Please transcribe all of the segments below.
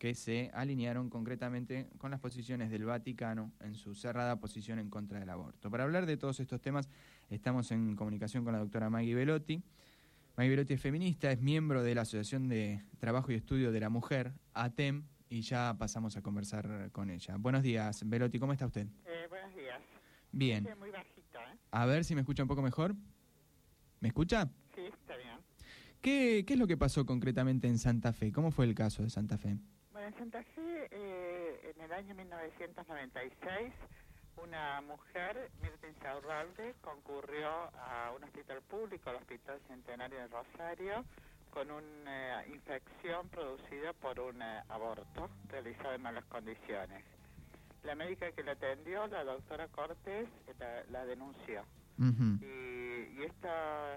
que se alinearon concretamente con las posiciones del Vaticano en su cerrada posición en contra del aborto. Para hablar de todos estos temas estamos en comunicación con la doctora Maggie Belotti. Maggie Belotti es feminista, es miembro de la Asociación de Trabajo y Estudio de la Mujer, ATEM, y ya pasamos a conversar con ella. Buenos días, Belotti, ¿cómo está usted? Buenos días. Bien. Muy bajito, ¿eh? A ver si me escucha un poco mejor. ¿Me escucha? Sí, está bien. ¿Qué es lo que pasó concretamente en Santa Fe? ¿Cómo fue el caso de Santa Fe? Bueno, en Santa Fe, en el año 1996, una mujer, Mirta Insaurralde, concurrió a un hospital público, al Hospital Centenario de Rosario, con una infección producida por un aborto realizado en malas condiciones. La médica que la atendió, la doctora Cortés, la denunció. Uh-huh. Y esta,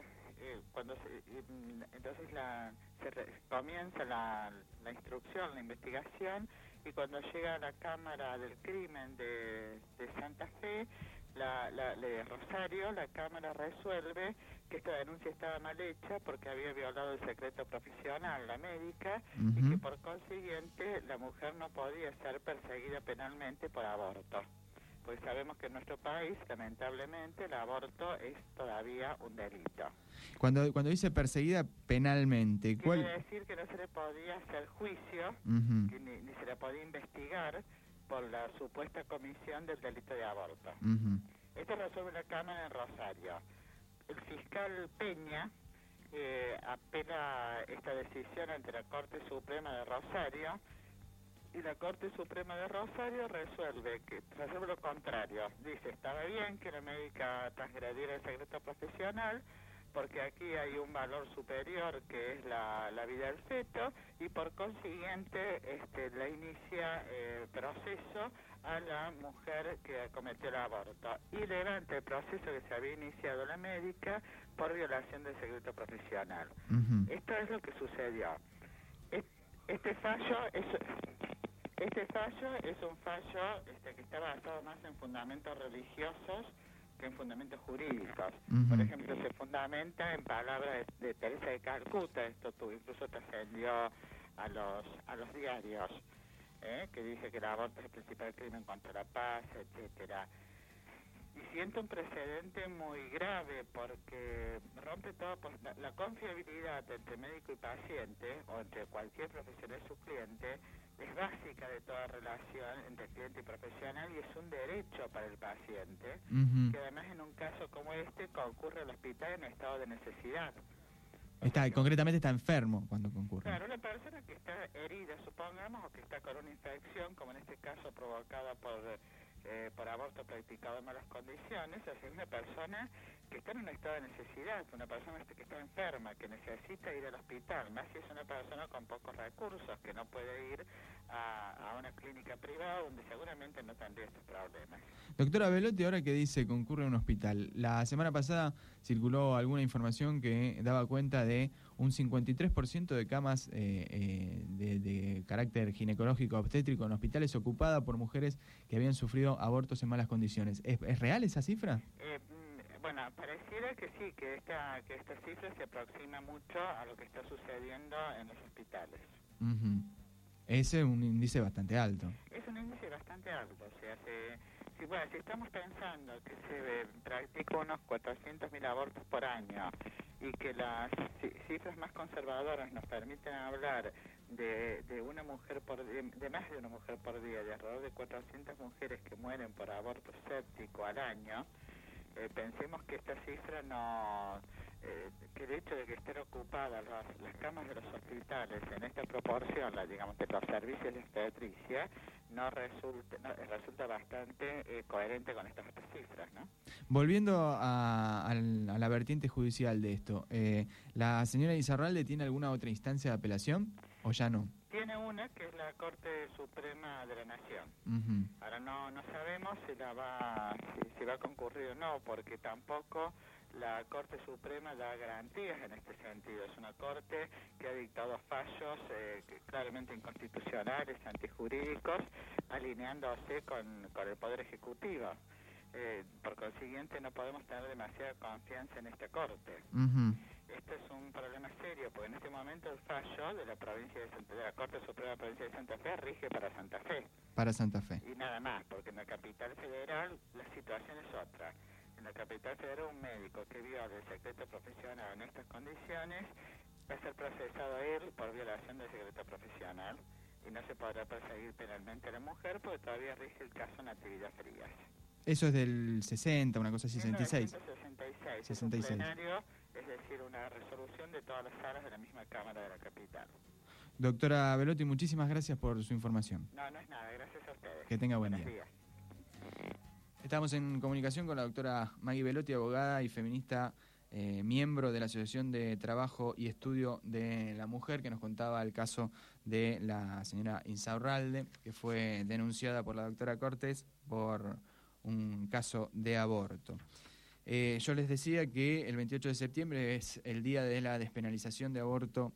entonces comienza la instrucción, la investigación, y cuando llega a la Cámara del Crimen de Santa Fe, de Rosario, la Cámara resuelve que esta denuncia estaba mal hecha porque había violado el secreto profesional, la médica, Uh-huh. y que por consiguiente la mujer no podía ser perseguida penalmente por aborto. Porque sabemos que en nuestro país, lamentablemente, el aborto es todavía un delito. Cuando dice perseguida penalmente, ¿cuál? Quiere decir que no se le podía hacer juicio, Uh-huh. que ni se le podía investigar por la supuesta comisión del delito de aborto. Uh-huh. Esto resuelve la Cámara en Rosario. El fiscal Peña apela esta decisión ante la Corte Suprema de Rosario, y la Corte Suprema de Rosario resuelve lo contrario. Dice, estaba bien que la médica transgrediera el secreto profesional, porque aquí hay un valor superior que es la vida del feto, y por consiguiente la inicia proceso a la mujer que cometió el aborto, y levanta el proceso que se había iniciado la médica por violación del secreto profesional. Uh-huh. Esto es lo que sucedió. Este fallo es un fallo que está basado más en fundamentos religiosos que en fundamentos jurídicos. Uh-huh. Por ejemplo, se fundamenta en palabras de Teresa de Calcuta. Esto incluso trascendió a los diarios, que dice que el aborto es el principal crimen contra la paz, etcétera. Y siento un precedente muy grave porque rompe toda la confiabilidad entre médico y paciente, o entre cualquier profesional y su cliente, es básica de toda relación entre cliente y profesional, y es un derecho para el paciente, Uh-huh. que además en un caso como este concurre al hospital en estado de necesidad. Concretamente está enfermo cuando concurre. Claro, una persona que está herida, supongamos, o que está con una infección, como en este caso provocada por aborto practicado en malas condiciones, es una persona que está en un estado de necesidad, una persona que está enferma, que necesita ir al hospital, más si es una persona con pocos recursos, que no puede ir a una clínica privada donde seguramente no tendría estos problemas. Doctora Belotti, ahora que dice concurre a un hospital, la semana pasada circuló alguna información que daba cuenta de un 53% de camas de carácter ginecológico obstétrico en hospitales ocupada por mujeres que habían sufrido abortos en malas condiciones. ¿Es real esa cifra? Bueno, pareciera que sí, que esta cifra se aproxima mucho a lo que está sucediendo en los hospitales. Uh-huh. Ese es un índice bastante alto. Es un índice bastante alto, o sea, si estamos pensando que se practican unos 400.000 abortos por año, y que las cifras más conservadoras nos permiten hablar de una mujer de más de una mujer por día, de alrededor de 400 mujeres que mueren por aborto séptico al año, pensemos que esta cifra que el hecho de que estén ocupadas las camas de los hospitales en esta proporción, digamos, de los servicios de obstetricia, resulta bastante coherente con estas otras cifras, ¿no? Volviendo a la vertiente judicial de esto, ¿la señora Insaurralde tiene alguna otra instancia de apelación o ya no? Tiene una que es la Corte Suprema de la Nación. Uh-huh. Ahora no sabemos si va a concurrir o no, porque tampoco la Corte Suprema da garantías en este sentido. Es una Corte que ha dictado fallos claramente inconstitucionales, antijurídicos, alineándose con el Poder Ejecutivo. Por consiguiente, no podemos tener demasiada confianza en esta Corte. Uh-huh. Esto es un problema serio, porque en este momento el fallo fallo de la provincia de la Corte Suprema de la Provincia de Santa Fe rige para Santa Fe. Para Santa Fe. Y nada más, porque en la capital federal la situación es otra. En la capital federal un médico que viole el secreto profesional en estas condiciones va a ser procesado él por violación del secreto profesional y no se podrá perseguir penalmente a la mujer porque todavía rige el caso Natividad Frías. Eso es del 60, una cosa así, 66. 1966. Es un plenario, es decir, una resolución de todas las salas de la misma Cámara de la capital. Doctora Belotti, muchísimas gracias por su información. No es nada, gracias a ustedes. Que tenga buen Buenos día. días. Estamos en comunicación con la doctora Maggie Belotti, abogada y feminista, miembro de la Asociación de Trabajo y Estudio de la Mujer, que nos contaba el caso de la señora Insaurralde, que fue denunciada por la doctora Cortés por un caso de aborto. Yo les decía que el 28 de septiembre es el día de la despenalización de aborto,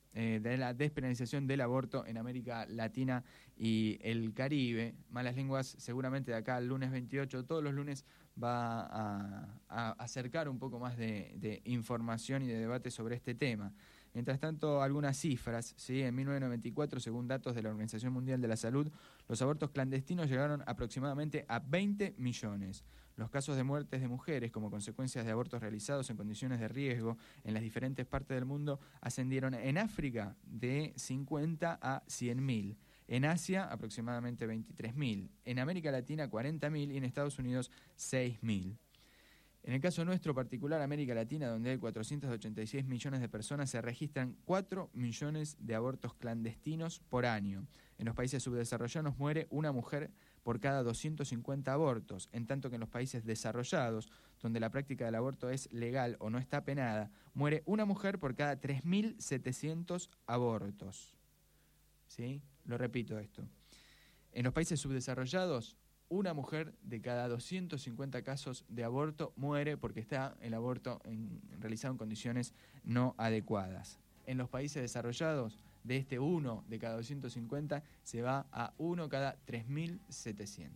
del aborto en América Latina y el Caribe. Malas Lenguas seguramente de acá al lunes 28, todos los lunes va a acercar un poco más de información y de debate sobre este tema. Mientras tanto, algunas cifras, ¿sí? En 1994, según datos de la Organización Mundial de la Salud, los abortos clandestinos llegaron aproximadamente a 20 millones. Los casos de muertes de mujeres como consecuencias de abortos realizados en condiciones de riesgo en las diferentes partes del mundo ascendieron en África de 50 a 100.000. En Asia, aproximadamente 23.000. En América Latina, 40.000 y en Estados Unidos, 6.000. En el caso nuestro particular, América Latina, donde hay 486 millones de personas, se registran 4 millones de abortos clandestinos por año. En los países subdesarrollados muere una mujer por cada 250 abortos, en tanto que en los países desarrollados, donde la práctica del aborto es legal o no está penada, muere una mujer por cada 3.700 abortos. ¿Sí? Lo repito esto. En los países subdesarrollados, una mujer de cada 250 casos de aborto muere porque está el aborto realizado en condiciones no adecuadas. En los países desarrollados, de este 1 de cada 250 se va a 1 cada 3.700.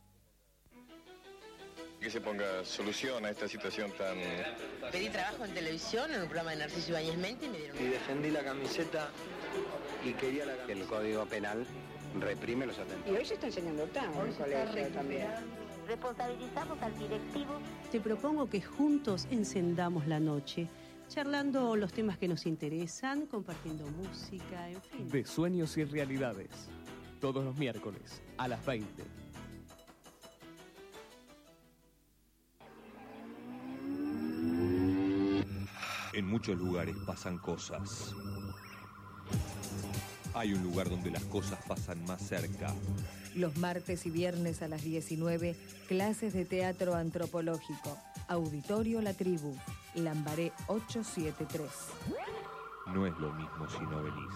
Que se ponga solución a esta situación tan... Pedí trabajo en televisión, en un programa de Narciso Ibáñez Menti, y me dieron... Y defendí la camiseta y quería la camiseta. El Código Penal reprime los atentados. Y hoy se está enseñando tanto en el colegio también. Responsabilizamos al directivo. Te propongo que juntos encendamos la noche, charlando los temas que nos interesan, compartiendo música, en fin. De Sueños y Realidades, todos los miércoles a las 20. En muchos lugares pasan cosas. Hay un lugar donde las cosas pasan más cerca. Los martes y viernes a las 19, clases de teatro antropológico. Auditorio La Tribu, Lambaré 873. No es lo mismo si no venís.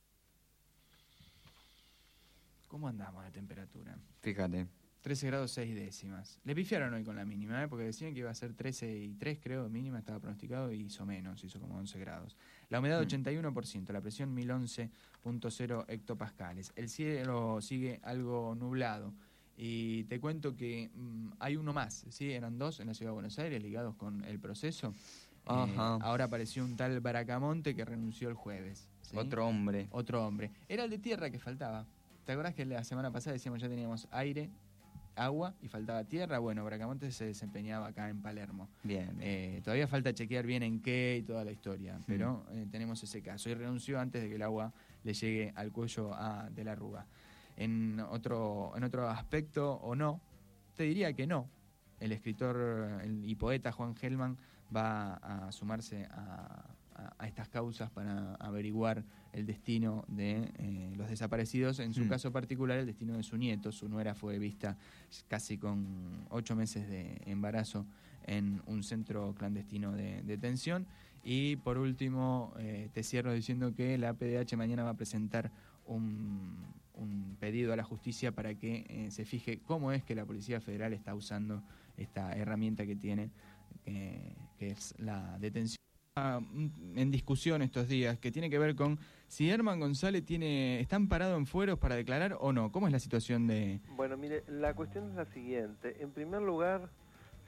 ¿Cómo andamos de temperatura? Fíjate. 13 grados 6 décimas. Le pifiaron hoy con la mínima, porque decían que iba a ser 13 y 3, creo, mínima, estaba pronosticado, y hizo menos, hizo como 11 grados. La humedad 81%, la presión 1011.0 hectopascales. El cielo sigue algo nublado. Y te cuento que hay uno más, ¿sí? Eran dos en la Ciudad de Buenos Aires ligados con el proceso. Ahora apareció un tal Bracamonte que renunció el jueves, ¿sí? Otro hombre. Otro hombre. Era el de tierra que faltaba. ¿Te acordás que la semana pasada decíamos ya teníamos aire, agua y faltaba tierra? Bueno, Bracamonte se desempeñaba acá en Palermo. Bien. Todavía falta chequear bien en qué y toda la historia, pero tenemos ese caso. Y renunció antes de que el agua le llegue al cuello de la Rúa. En otro aspecto, o no, te diría que no. El escritor y poeta Juan Gelman va a sumarse a estas causas para averiguar el destino de los desaparecidos. En su caso particular, el destino de su nieto. Su nuera fue vista casi con 8 meses de embarazo en un centro clandestino de detención. Y por último, te cierro diciendo que la PDH mañana va a presentar un pedido a la justicia para que se fije cómo es que la Policía Federal está usando esta herramienta que tiene, que es la detención. En discusión estos días, que tiene que ver con si Herman González está amparado en fueros para declarar o no. ¿Cómo es la situación de...? Bueno, mire, la cuestión es la siguiente. En primer lugar,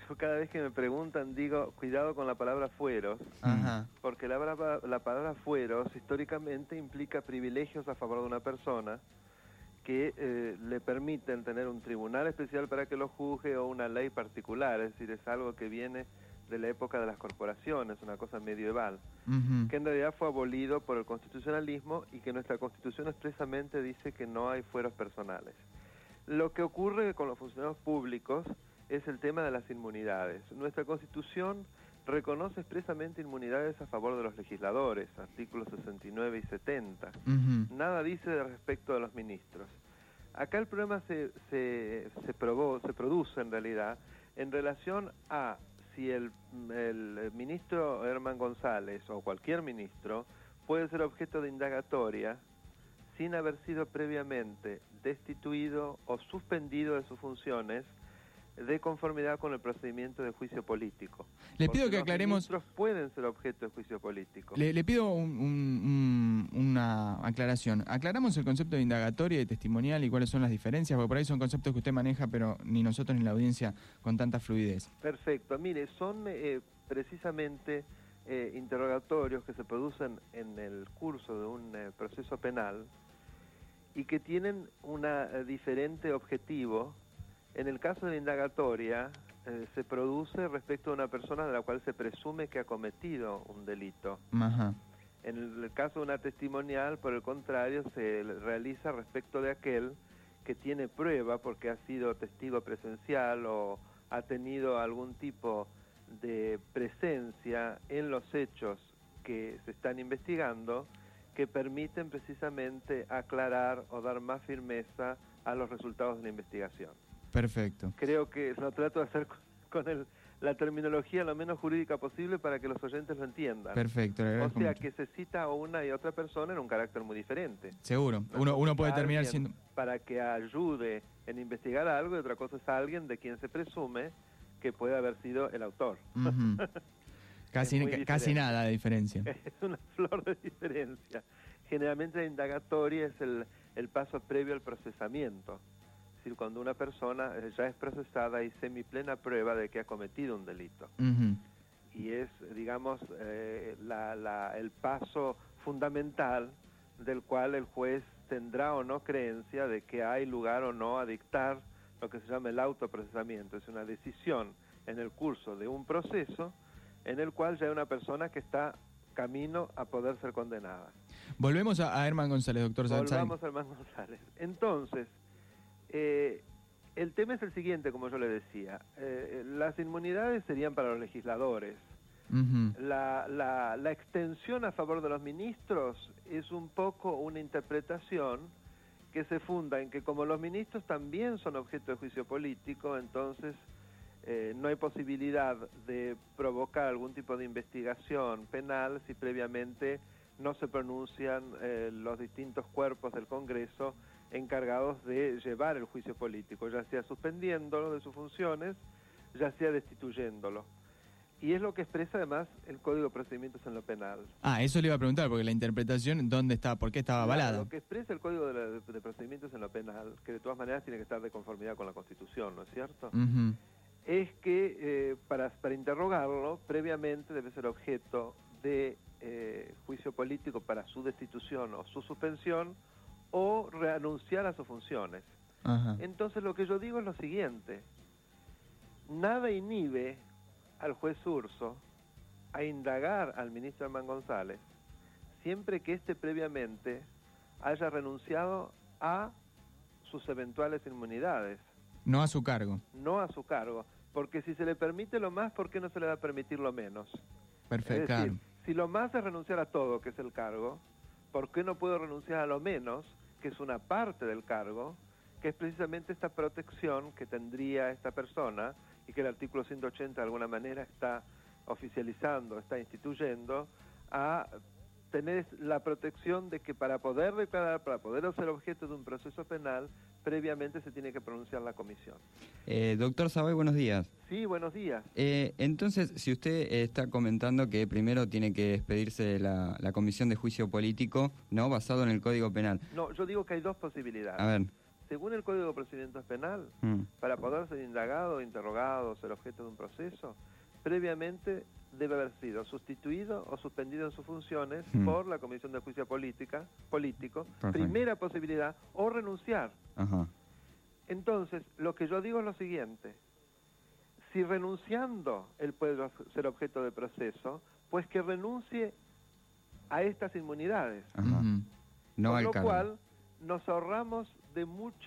yo cada vez que me preguntan digo, cuidado con la palabra fueros, porque la palabra fueros históricamente implica privilegios a favor de una persona que le permiten tener un tribunal especial para que lo juzgue o una ley particular, es decir, es algo que viene de la época de las corporaciones, una cosa medieval, que en realidad fue abolido por el constitucionalismo y que nuestra Constitución expresamente dice que no hay fueros personales. Lo que ocurre con los funcionarios públicos es el tema de las inmunidades. Nuestra Constitución reconoce expresamente inmunidades a favor de los legisladores, artículos 69 y 70. Nada dice respecto de los ministros. Acá el problema se produce en realidad en relación a si el ministro Herman González o cualquier ministro puede ser objeto de indagatoria sin haber sido previamente destituido o suspendido de sus funciones de conformidad con el procedimiento de juicio político. Le pido que aclaremos... Los ministros pueden ser objeto de juicio político. Le pido una aclaración. Aclaramos el concepto de indagatoria y testimonial y cuáles son las diferencias, porque por ahí son conceptos que usted maneja, pero ni nosotros ni la audiencia con tanta fluidez. Perfecto. Mire, son precisamente interrogatorios que se producen en el curso de un proceso penal y que tienen un diferente objetivo. En el caso de la indagatoria, se produce respecto a una persona de la cual se presume que ha cometido un delito. En el caso de una testimonial, por el contrario, se realiza respecto de aquel que tiene prueba porque ha sido testigo presencial o ha tenido algún tipo de presencia en los hechos que se están investigando, que permiten precisamente aclarar o dar más firmeza a los resultados de la investigación. Perfecto. Creo que lo trato de hacer con la terminología lo menos jurídica posible para que los oyentes lo entiendan. Perfecto. O sea, mucho. que se cita a una y otra persona en un carácter muy diferente. Seguro. Uno puede terminar siendo... Para que ayude en investigar algo y otra cosa es alguien de quien se presume que puede haber sido el autor. Casi nada de diferencia. Es una flor de diferencia. Generalmente la indagatoria es el paso previo al procesamiento. Es decir, cuando una persona ya es procesada y semiplena prueba de que ha cometido un delito. Y es, digamos, el paso fundamental del cual el juez tendrá o no creencia de que hay lugar o no a dictar lo que se llama el autoprocesamiento. Es una decisión en el curso de un proceso en el cual ya hay una persona que está camino a poder ser condenada. Volvemos a Herman González, doctor Salzay. Volvamos a Herman González. Entonces, el tema es el siguiente, como yo le decía. Las inmunidades serían para los legisladores. La extensión a favor de los ministros es un poco una interpretación que se funda en que como los ministros también son objeto de juicio político, entonces no hay posibilidad de provocar algún tipo de investigación penal si previamente no se pronuncian los distintos cuerpos del Congreso encargados de llevar el juicio político, ya sea suspendiéndolo de sus funciones, ya sea destituyéndolo. Y es lo que expresa además el Código de Procedimientos en lo Penal. Eso le iba a preguntar, porque la interpretación, ¿dónde está? ¿Por qué estaba avalada? Lo que expresa el Código de Procedimientos en lo Penal, que de todas maneras tiene que estar de conformidad con la Constitución, ¿no es cierto? Es que para interrogarlo, previamente debe ser objeto de juicio político para su destitución o su suspensión, o renunciar a sus funciones. Entonces lo que yo digo es lo siguiente: nada inhibe al juez Urso a indagar al ministro Herman González siempre que éste previamente haya renunciado a sus eventuales inmunidades. No a su cargo. No a su cargo, porque si se le permite lo más, ¿por qué no se le va a permitir lo menos? Perfecto, es decir, si lo más es renunciar a todo, que es el cargo, ¿por qué no puedo renunciar a lo menos, que es una parte del cargo, que es precisamente esta protección que tendría esta persona y que el artículo 180 de alguna manera está oficializando, está instituyendo, a tener la protección de que para poder declarar, para poder ser objeto de un proceso penal, previamente se tiene que pronunciar la comisión. Doctor Sabay, buenos días. Sí, buenos días. Entonces, si usted está comentando que primero tiene que expedirse la comisión de juicio político, ¿no?, basado en el Código Penal. No, yo digo que hay dos posibilidades. A ver. según el Código de Procedimientos Penal, para poder ser indagado, interrogado, ser objeto de un proceso, previamente debe haber sido sustituido o suspendido en sus funciones por la Comisión de Justicia Político, Perfecto. Primera posibilidad, o renunciar. Ajá. Entonces, lo que yo digo es lo siguiente: si renunciando él puede ser objeto de proceso, pues que renuncie a estas inmunidades. Ajá. No Con al lo cargo. cual nos ahorramos de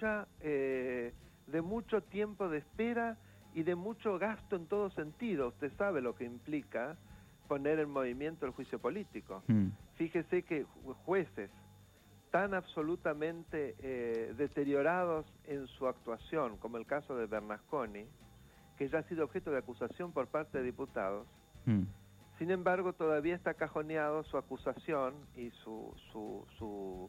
mucho tiempo de espera y de mucho gasto en todo sentido. Usted sabe lo que implica poner en movimiento el juicio político. Fíjese que jueces tan absolutamente deteriorados en su actuación, como el caso de Bernasconi, que ya ha sido objeto de acusación por parte de diputados, sin embargo todavía está cajoneado su acusación y su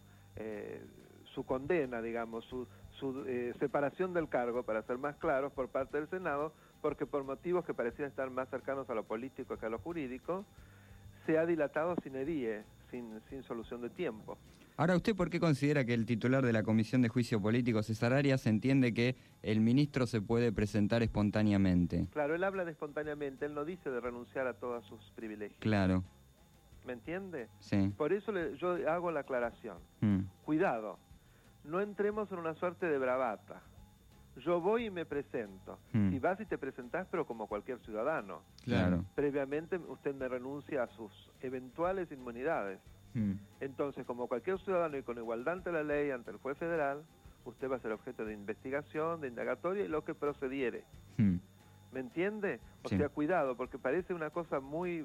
condena, digamos, su separación del cargo, para ser más claros, por parte del Senado, porque por motivos que parecían estar más cercanos a lo político que a lo jurídico, se ha dilatado sin edie, sin solución de tiempo. Ahora, ¿usted por qué considera que el titular de la Comisión de Juicio Político, César Arias, entiende que el ministro se puede presentar espontáneamente? Claro, él habla de espontáneamente, él no dice de renunciar a todos sus privilegios. Claro. ¿Me entiende? Sí. Por eso yo hago la aclaración. Cuidado, no entremos en una suerte de bravata. Yo voy y me presento. Si vas y te presentás, pero como cualquier ciudadano. Claro. Previamente usted me renuncia a sus eventuales inmunidades. Entonces, como cualquier ciudadano y con igualdad ante la ley, ante el juez federal, usted va a ser objeto de investigación, de indagatoria y lo que procediere. ¿Me entiende? O sea, cuidado, porque parece una cosa muy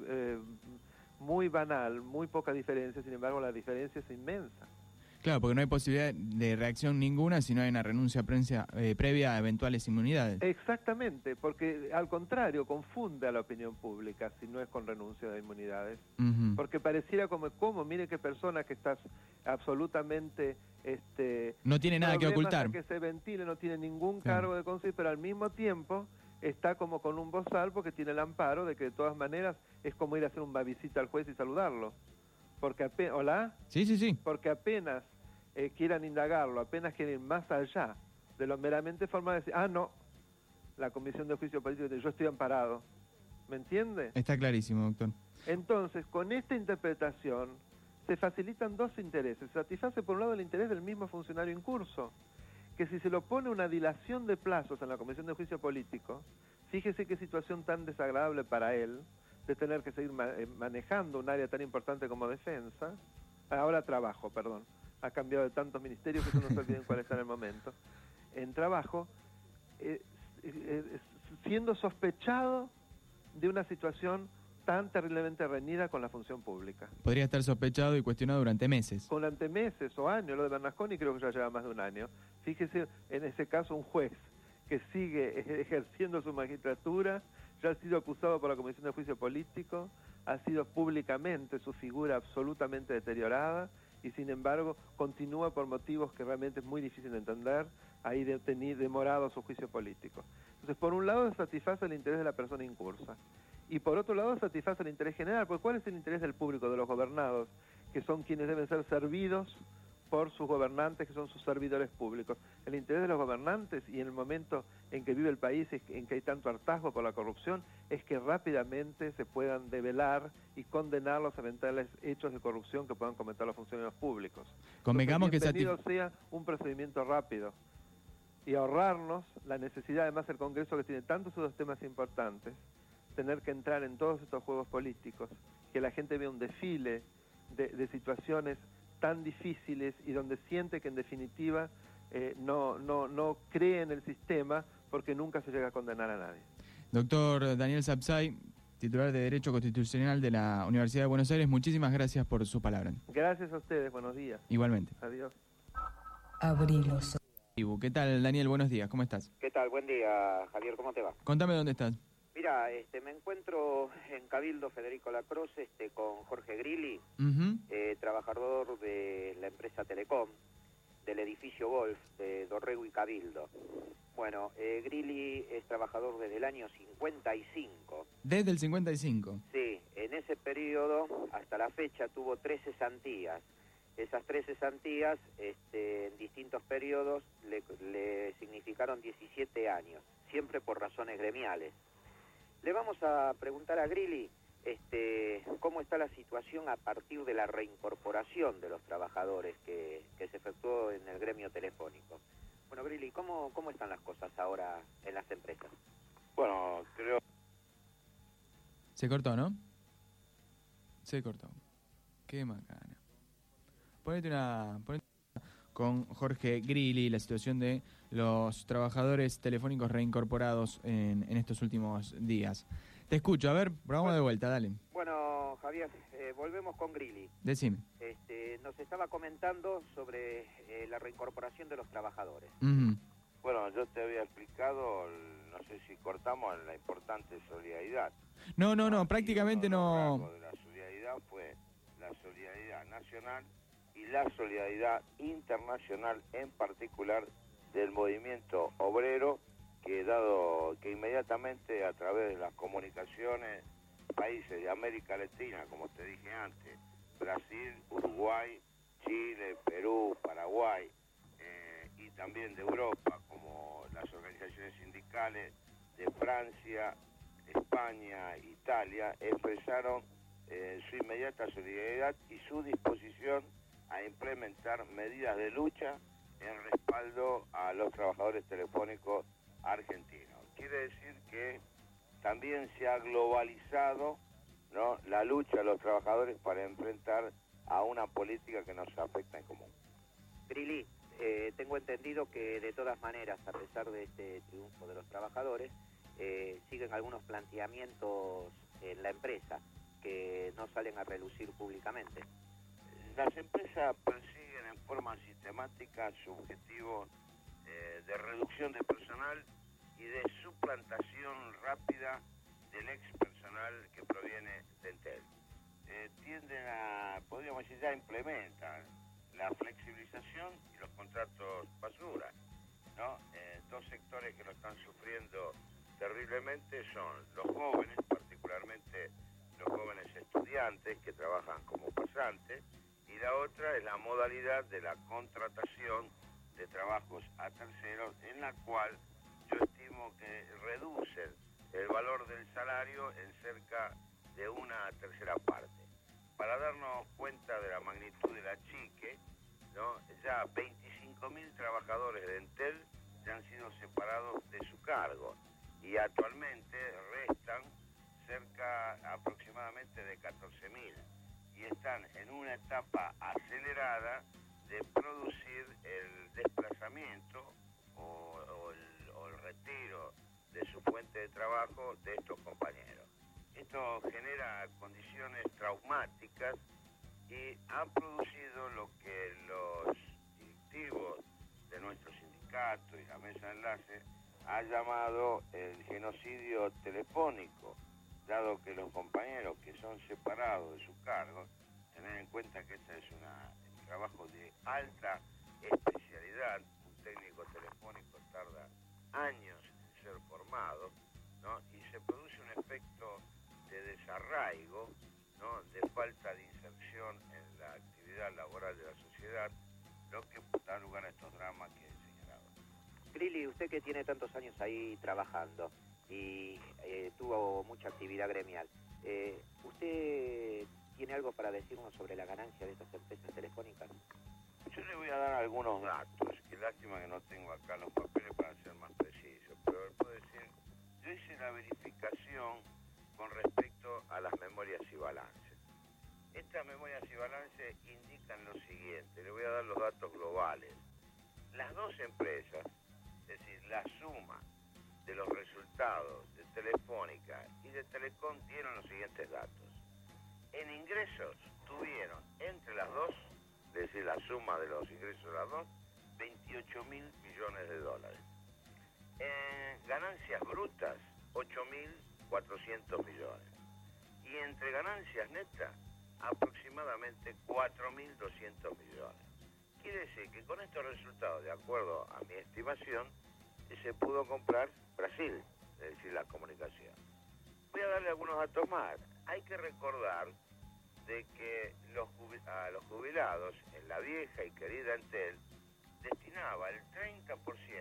banal, muy poca diferencia, sin embargo la diferencia es inmensa. Claro, porque no hay posibilidad de reacción ninguna si no hay una renuncia previa a eventuales inmunidades. Exactamente, porque al contrario, confunde a la opinión pública si no es con renuncia de inmunidades. Porque pareciera como mire qué persona que estás absolutamente... no tiene nada que ocultar. Que se ventile, no tiene ningún cargo de conciencia, pero al mismo tiempo está como con un bozal porque tiene el amparo de que de todas maneras es como ir a hacer una visita al juez y saludarlo. Porque ¿Hola? Sí. Porque apenas quieran indagarlo, apenas quieren ir más allá de lo meramente formal, decir, no, la Comisión de Juicio Político dice, yo estoy amparado. ¿Me entiende? Está clarísimo, doctor. Entonces, con esta interpretación se facilitan dos intereses. Se satisface por un lado el interés del mismo funcionario en curso, que si se lo pone una dilación de plazos en la Comisión de Juicio Político, fíjese qué situación tan desagradable para él, de tener que seguir manejando un área tan importante como defensa, trabajo, perdón, ha cambiado de tantos ministerios que no se olviden cuál está en el momento, en trabajo, siendo sospechado de una situación tan terriblemente reñida con la función pública. Podría estar sospechado y cuestionado durante meses. Durante meses o años, lo de Bernasconi creo que ya lleva más de un año. Fíjese, en ese caso, un juez que sigue ejerciendo su magistratura, ya ha sido acusado por la Comisión de Juicio Político, ha sido públicamente su figura absolutamente deteriorada y sin embargo continúa por motivos que realmente es muy difícil de entender, ahí demorado su juicio político. Entonces, por un lado satisface el interés de la persona incursa y por otro lado satisface el interés general, porque ¿cuál es el interés del público, de los gobernados, que son quienes deben ser servidos por sus gobernantes, que son sus servidores públicos? El interés de los gobernantes, y en el momento en que vive el país, en que hay tanto hartazgo por la corrupción, es que rápidamente se puedan develar y condenar los eventuales hechos de corrupción que puedan cometer los funcionarios públicos. Convengamos que bienvenido sea un procedimiento rápido y ahorrarnos la necesidad, además el Congreso que tiene tantos otros temas importantes, tener que entrar en todos estos juegos políticos, que la gente vea un desfile de situaciones tan difíciles y donde siente que en definitiva no cree en el sistema porque nunca se llega a condenar a nadie. Doctor Daniel Sapsay, titular de Derecho Constitucional de la Universidad de Buenos Aires, muchísimas gracias por su palabra. Gracias a ustedes, buenos días. Igualmente. Adiós. Abrilos. ¿Qué tal, Daniel? Buenos días, ¿cómo estás? ¿Qué tal? Buen día, Javier, ¿cómo te va? Contame dónde estás. Mira, me encuentro en Cabildo Federico Lacroix con Jorge Grilli, trabajador de la empresa Telecom, del edificio Golf de Dorrego y Cabildo. Bueno, Grilli es trabajador desde el año 55. ¿Desde el 55? Sí, en ese periodo, hasta la fecha, tuvo 3 cesantías. Esas 3 cesantías en distintos periodos le significaron 17 años, siempre por razones gremiales. Le vamos a preguntar a Grilli cómo está la situación a partir de la reincorporación de los trabajadores que se efectuó en el gremio telefónico. Bueno, Grilli, ¿cómo están las cosas ahora en las empresas? Bueno, creo... Se cortó, ¿no? Se cortó. Qué macana. Ponete con Jorge Grilli, la situación de los trabajadores telefónicos reincorporados en estos últimos días. Te escucho, a ver, probamos de vuelta, dale. Bueno, Javier, volvemos con Grilli. Decime. Nos estaba comentando sobre la reincorporación de los trabajadores. Bueno, yo te había explicado, no sé si cortamos, la importante solidaridad. No, prácticamente no. La solidaridad fue la solidaridad nacional y la solidaridad internacional, en particular del movimiento obrero, que inmediatamente a través de las comunicaciones, países de América Latina, como te dije antes, Brasil, Uruguay, Chile, Perú, Paraguay, y también de Europa, como las organizaciones sindicales de Francia, España, Italia, expresaron su inmediata solidaridad y su disposición a implementar medidas de lucha en respaldo a los trabajadores telefónicos argentinos. Quiere decir que también se ha globalizado, ¿no?, la lucha de los trabajadores para enfrentar a una política que nos afecta en común. Grilli, tengo entendido que de todas maneras, a pesar de este triunfo de los trabajadores, siguen algunos planteamientos en la empresa que no salen a relucir públicamente. Las empresas persiguen en forma sistemática su objetivo de reducción de personal y de suplantación rápida del ex personal que proviene de Entel. Tienden a, podríamos decir, ya implementan la flexibilización y los contratos basura, ¿no? Dos sectores que lo están sufriendo terriblemente son los jóvenes, particularmente los jóvenes estudiantes que trabajan como pasantes, y la otra es la modalidad de la contratación de trabajos a terceros, en la cual yo estimo que reducen el valor del salario en cerca de una tercera parte. Para darnos cuenta de la magnitud de la chique, ¿no?, ya 25.000 trabajadores de Entel ya han sido separados de su cargo y actualmente restan cerca aproximadamente de 14.000 y están en una etapa acelerada de producir el desplazamiento o el retiro de su fuente de trabajo de estos compañeros. Esto genera condiciones traumáticas y ha producido lo que los directivos de nuestro sindicato y la mesa de enlace ha llamado el genocidio telefónico, dado que los compañeros que son separados de su cargo, tener en cuenta que este es un trabajo de alta especialidad, un técnico telefónico tarda años en ser formado, ¿no?, y se produce un efecto de desarraigo, ¿no?, de falta de inserción en la actividad laboral de la sociedad, lo que da lugar a estos dramas que he señalado. Grilli, usted que tiene tantos años ahí trabajando y tuvo mucha actividad gremial, ¿usted tiene algo para decirnos sobre la ganancia de estas empresas telefónicas? Yo le voy a dar algunos datos, que lástima que no tengo acá los papeles para ser más preciso, pero le puedo decir, yo hice la verificación con respecto a las memorias y balances. Estas memorias y balances indican lo siguiente, le voy a dar los datos globales. Las dos empresas, es decir, la suma de los resultados de Telefónica y de Telecom dieron los siguientes datos. En ingresos tuvieron entre las dos, es decir, la suma de los ingresos de las dos, 28.000 millones de dólares. En ganancias brutas, 8.400 millones. Y entre ganancias netas, aproximadamente 4.200 millones. Quiere decir que con estos resultados, de acuerdo a mi estimación, se pudo comprar Brasil, es decir, la comunicación. Voy a darle algunos datos más. Hay que recordar de que a los jubilados en vieja y querida Entel destinaba el 30%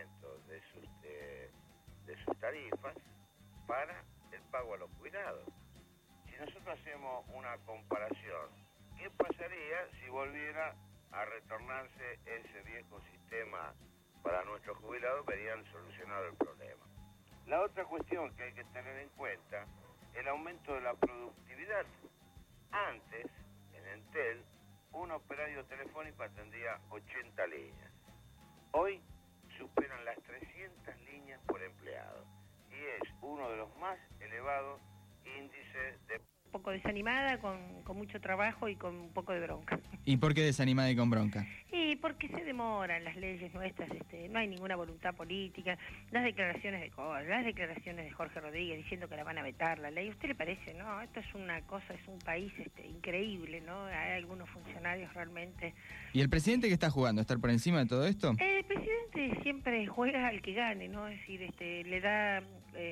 de sus tarifas para el pago a los jubilados. Si nosotros hacemos una comparación, ¿qué pasaría si volviera a retornarse ese viejo sistema para nuestros jubilados? Verían solucionado el problema. La otra cuestión que hay que tener en cuenta, el aumento de la productividad. Antes, en Entel, un operario telefónico atendía 80 líneas. Hoy superan las 300 líneas por empleado y es uno de los más elevados índices de... Un poco desanimada, con mucho trabajo y con un poco de bronca. ¿Y por qué desanimada y con bronca? Y porque se demoran las leyes nuestras, no hay ninguna voluntad política, las declaraciones de Jorge Rodríguez diciendo que la van a vetar la ley. ¿A usted le parece, no? Esto es una cosa, es un país increíble, ¿no? Hay algunos funcionarios realmente... ¿Y el presidente qué está jugando? ¿Estar por encima de todo esto? El presidente siempre juega al que gane, ¿no? Es decir, le da...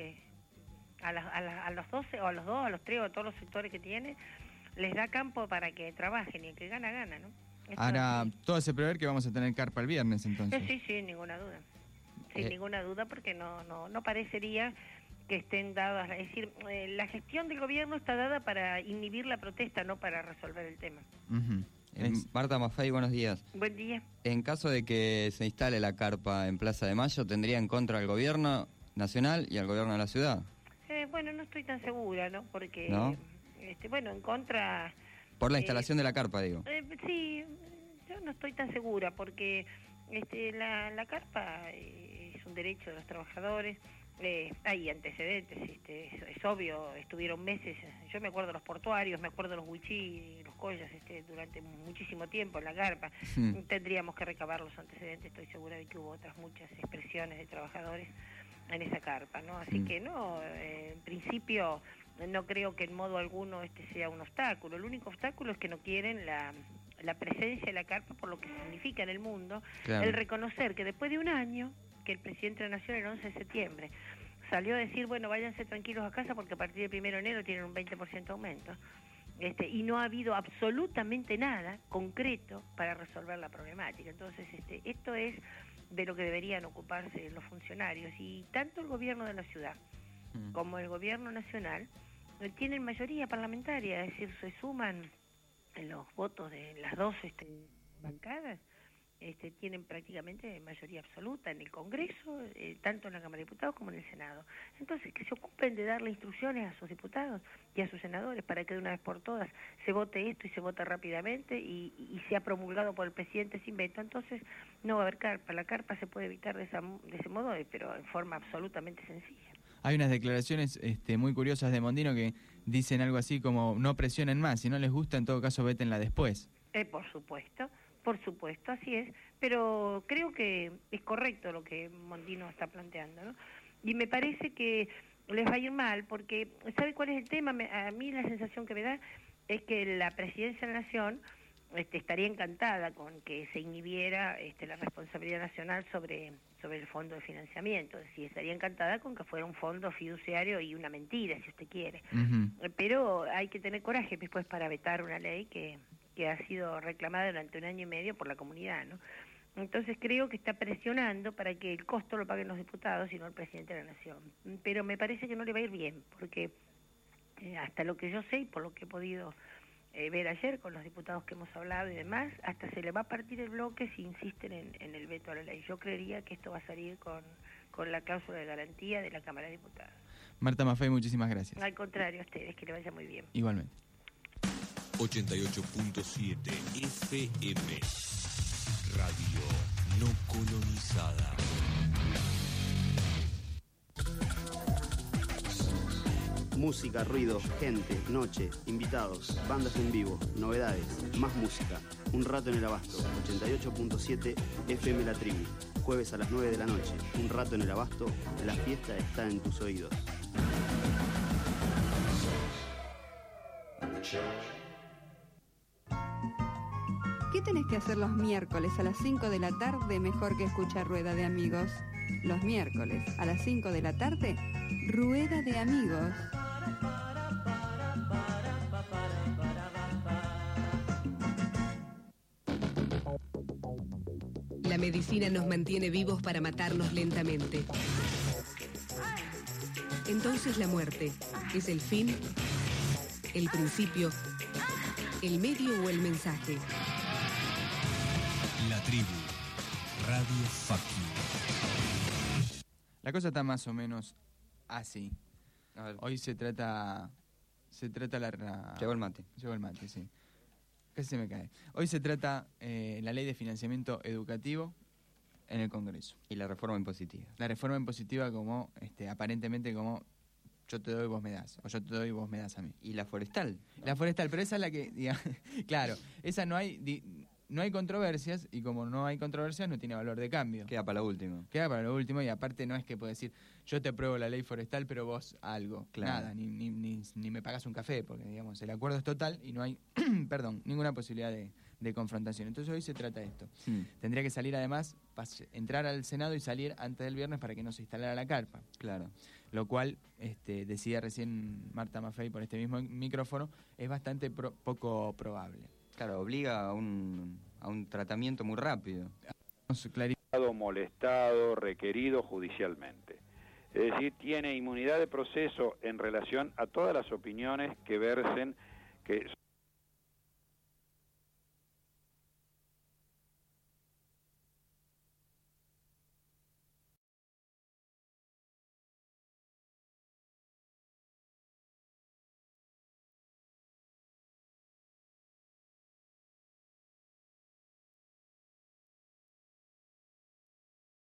a los 12 o a los 2, a los 3 o a todos los sectores que tiene, les da campo para que trabajen y el que gana, gana, ¿no? Esto ahora, todo se prevé que vamos a tener carpa el viernes, entonces. Sí, sin ninguna duda. Sin ninguna duda, porque no parecería que estén dadas... Es decir, la gestión del gobierno está dada para inhibir la protesta, no para resolver el tema. Marta Maffei, buenos días. Buen día. En caso de que se instale la carpa en Plaza de Mayo, ¿tendría en contra al gobierno nacional y al gobierno de la ciudad? Bueno, no estoy tan segura, ¿no? Porque, ¿no? Bueno, en contra... Por la instalación de la carpa, digo. Sí, yo no estoy tan segura, porque la carpa es un derecho de los trabajadores, hay antecedentes, es obvio, estuvieron meses, yo me acuerdo de los portuarios, me acuerdo de los huichí, los collas, durante muchísimo tiempo en la carpa. Tendríamos que recabar los antecedentes, estoy segura de que hubo otras muchas expresiones de trabajadores en esa carpa, ¿no? Así que no, en principio no creo que en modo alguno sea un obstáculo. El único obstáculo es que no quieren la presencia de la carpa por lo que significa en el mundo, claro. El reconocer que después de un año, que el presidente de la Nación el 11 de septiembre salió a decir, bueno, váyanse tranquilos a casa porque a partir del 1 de enero tienen un 20% de aumento, y no ha habido absolutamente nada concreto para resolver la problemática. Entonces, esto es de lo que deberían ocuparse los funcionarios, y tanto el gobierno de la ciudad como el gobierno nacional tienen mayoría parlamentaria, es decir, se suman los votos de las dos bancadas, tienen prácticamente mayoría absoluta en el Congreso, tanto en la Cámara de Diputados como en el Senado. Entonces, que se ocupen de darle instrucciones a sus diputados y a sus senadores para que de una vez por todas se vote esto y se vote rápidamente y sea promulgado por el presidente sin veto. Entonces, no va a haber carpa. La carpa se puede evitar de ese modo, pero en forma absolutamente sencilla. Hay unas declaraciones muy curiosas de Mondino que dicen algo así como, no presionen más, si no les gusta, en todo caso, vétenla después. Por supuesto, así es, pero creo que es correcto lo que Mondino está planteando, ¿no? Y me parece que les va a ir mal, porque ¿sabe cuál es el tema? A mí la sensación que me da es que la Presidencia de la Nación estaría encantada con que se inhibiera la responsabilidad nacional sobre el fondo de financiamiento, es decir, estaría encantada con que fuera un fondo fiduciario y una mentira, si usted quiere. Pero hay que tener coraje después para vetar una ley que ha sido reclamada durante 1 año y medio por la comunidad, ¿no? Entonces creo que está presionando para que el costo lo paguen los diputados y no el presidente de la Nación. Pero me parece que no le va a ir bien, porque hasta lo que yo sé y por lo que he podido ver ayer con los diputados que hemos hablado y demás, hasta se le va a partir el bloque si insisten en el veto a la ley. Yo creería que esto va a salir con la cláusula de garantía de la Cámara de Diputados. Marta Maffei, muchísimas gracias. Al contrario, a ustedes, que le vaya muy bien. Igualmente. 88.7 FM, radio no colonizada. Música, ruido, gente, noche, invitados, bandas en vivo, novedades, más música. Un rato en el Abasto, 88.7 FM La Tribu. Jueves a las 9 de la noche. Un rato en el Abasto, la fiesta está en tus oídos. ¿Qué tenés que hacer los miércoles a las 5 de la tarde mejor que escuchar Rueda de Amigos? Los miércoles a las 5 de la tarde, Rueda de Amigos. medicina nos mantiene vivos para matarnos lentamente. Entonces la muerte es el fin, el principio, el medio o el mensaje. La tribu, Radio Fuck You. La cosa está más o menos así. Hoy se trata la... Llegó el mate. Llegó el mate, sí. Casi se me cae. Hoy se trata la ley de financiamiento educativo en el Congreso. Y la reforma impositiva. La reforma impositiva como, aparentemente como yo te doy, vos me das. O yo te doy, vos me das a mí. Y la forestal. ¿No? La forestal, pero esa es la que, digamos, claro, esa no hay controversias, y como no hay controversias no tiene valor de cambio. Queda para lo último. Queda para lo último, y aparte no es que puedo decir, yo te apruebo la ley forestal, pero vos algo. Claro. Nada, ni me pagas un café, porque digamos, el acuerdo es total y no hay, perdón, ninguna posibilidad de confrontación. Entonces hoy se trata de esto. Tendría que salir además, entrar al Senado y salir antes del viernes para que no se instalara la carpa. Claro. Lo cual, decía recién Marta Maffei por este mismo micrófono, es bastante poco probable. Claro, obliga a un tratamiento muy rápido. Molestado, requerido judicialmente. Es decir, tiene inmunidad de proceso en relación a todas las opiniones que versen que